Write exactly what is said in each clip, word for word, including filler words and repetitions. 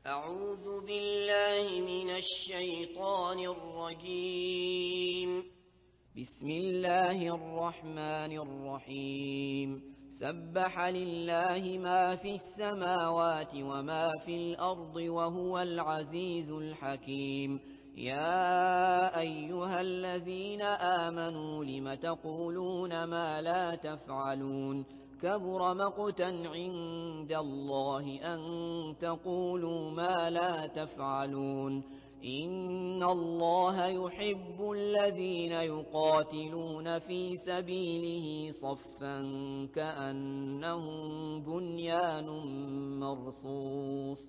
أعوذ بالله من الشيطان الرجيم. بسم الله الرحمن الرحيم. سبح لله ما في السماوات وما في الأرض وهو العزيز الحكيم. يا أيها الذين آمنوا لم تقولون ما لا تفعلون؟ كبر مقتا عند الله أن تقولوا ما لا تفعلون. إن الله يحب الذين يقاتلون في سبيله صفا كأنهم بنيان مرصوص.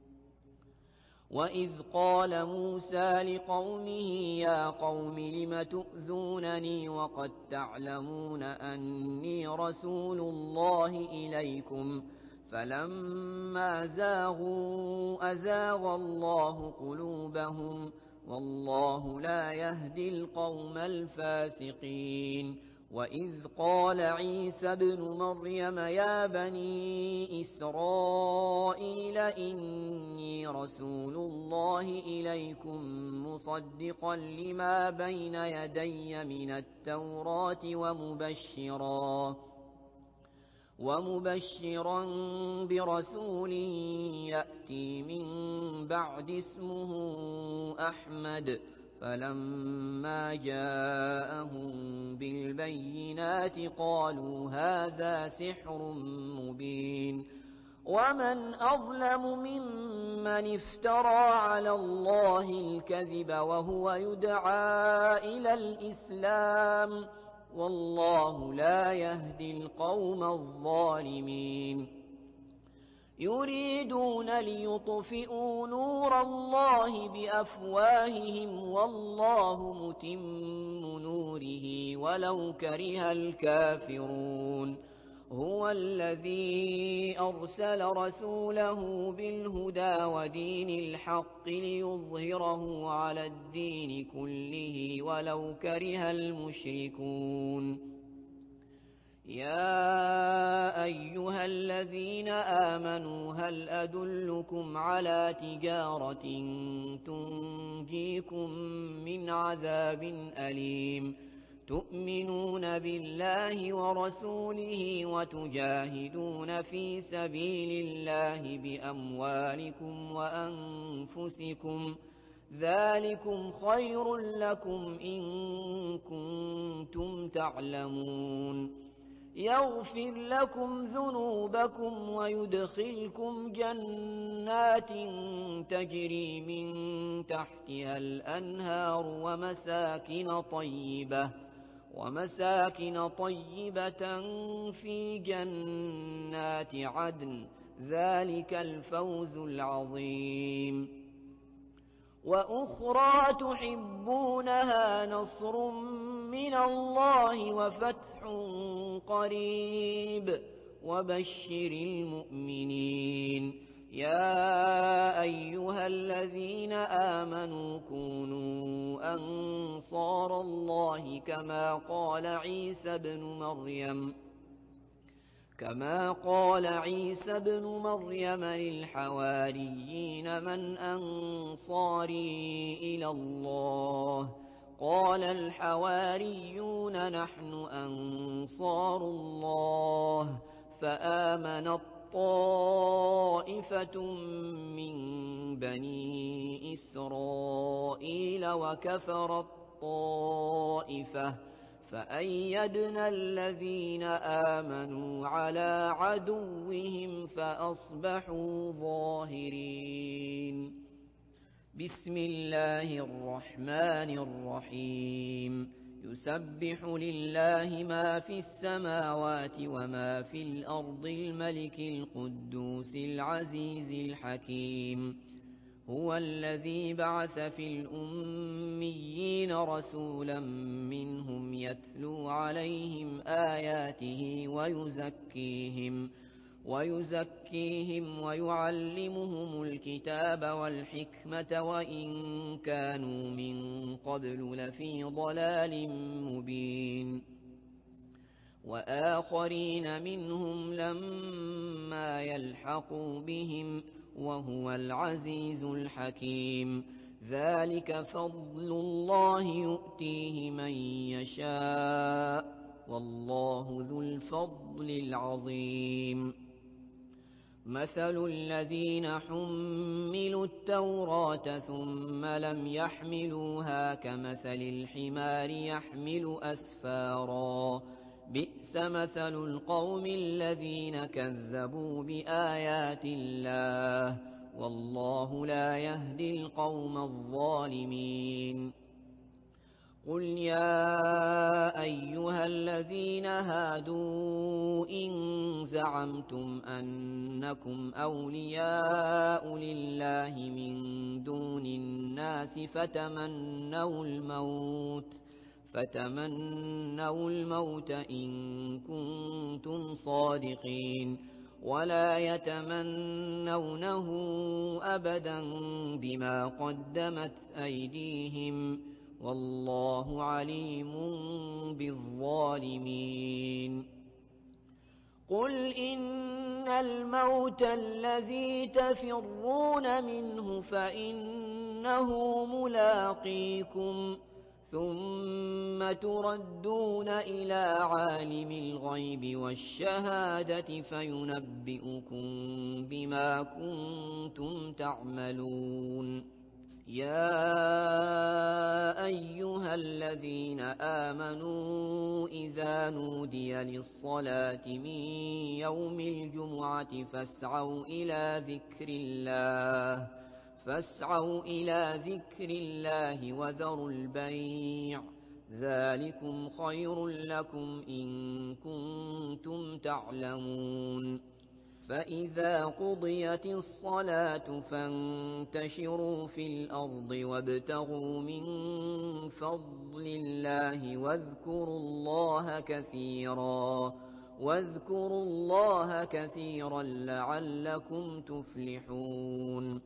وإذ قال موسى لقومه يا قوم لم تؤذونني وقد تعلمون أني رسول الله إليكم فلما زاغوا أزاغ الله قلوبهم والله لا يهدي القوم الفاسقين. وإذ قال عيسى ابن مريم يا بني إسرائيل إني رسول الله إليكم مصدقا لما بين يدي من التوراة ومبشرا ومبشرا برسول يأتي من بعد اسمه أحمد. فلما جاءهم بالبينات قالوا هذا سحر مبين. ومن أظلم ممن افترى على الله الكذب وهو يدعى إلى الإسلام والله لا يهدي القوم الظالمين. يريدون ليطفئوا نور الله بأفواههم والله متم نوره ولو كره الكافرون. هو الذي أرسل رسوله بالهدى ودين الحق ليظهره على الدين كله ولو كره المشركون. يا أيها الذين آمنوا هل أدلكم على تجارة تنجيكم من عذاب أليم تؤمنون بالله ورسوله وتجاهدون في سبيل الله بأموالكم وأنفسكم ذلكم خير لكم إن كنتم تعلمون. يغفر لكم ذنوبكم ويدخلكم جنات تجري من تحتها الأنهار ومساكن طيبة ومساكن طيبة في جنات عدن ذلك الفوز العظيم. وأخرى تحبونها نصر من الله وفتح قريب وبشر المؤمنين. يا أيها الذين آمنوا كونوا أنصار الله كما قال عيسى ابن مريم كما قال عيسى ابن مريم للحواريين من أنصاري إلى الله قال الحواريون نحن أنصار الله فآمنت طائفة من بني إسرائيل وكفرت طائفة فأيدنا الذين آمنوا على عدوهم فأصبحوا ظاهرين. بسم الله الرحمن الرحيم. يسبح لله ما في السماوات وما في الأرض الملك القدوس العزيز الحكيم. هو الذي بعث في الأميين رسولا منهم يتلو عليهم آياته ويزكيهم ويزكيهم ويعلمهم الكتاب والحكمة وإن كانوا من قبل لفي ضلال مبين. وآخرين منهم لما يلحقوا بهم وهو العزيز الحكيم. ذلك فضل الله يؤتيه من يشاء والله ذو الفضل العظيم. مثل الذين حملوا التوراة ثم لم يحملوها كمثل الحمار يحمل أسفارا بئس مثل القوم الذين كذبوا بآيات الله والله لا يهدي القوم الظالمين. قل يا أيها الذين هادوا إن زعمتم أنكم أولياء لله من دون الناس فتمنوا الموت فتمنوا الموت إن كنتم صادقين ولا يتمنونه أبدا بما قدمت أيديهم والله عليم بالظالمين. قل إن الموت الذي تفرون منه فإنه ملاقيكم ثم تردون إلى عالم الغيب والشهادة فينبئكم بما كنتم تعملون. يا أيها الذين آمنوا إذا نودي للصلاة من يوم الجمعة فاسعوا إلى ذكر الله فاسعوا إلى ذكر الله وذروا البيع ذلكم خير لكم إن كنتم تعلمون. فإذا قضيت الصلاة فانتشروا في الأرض وابتغوا من فضل الله واذكروا الله كثيرا واذكروا الله كثيرا لعلكم تفلحون.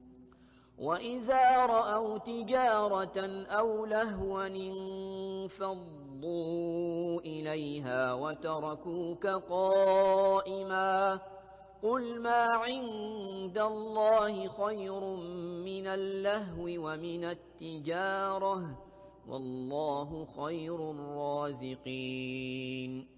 وإذا رأوا تجارة أو لهوا انفضوا إليها وتركوك قائما قل ما عند الله خير من اللهو ومن التجارة والله خير الرازقين.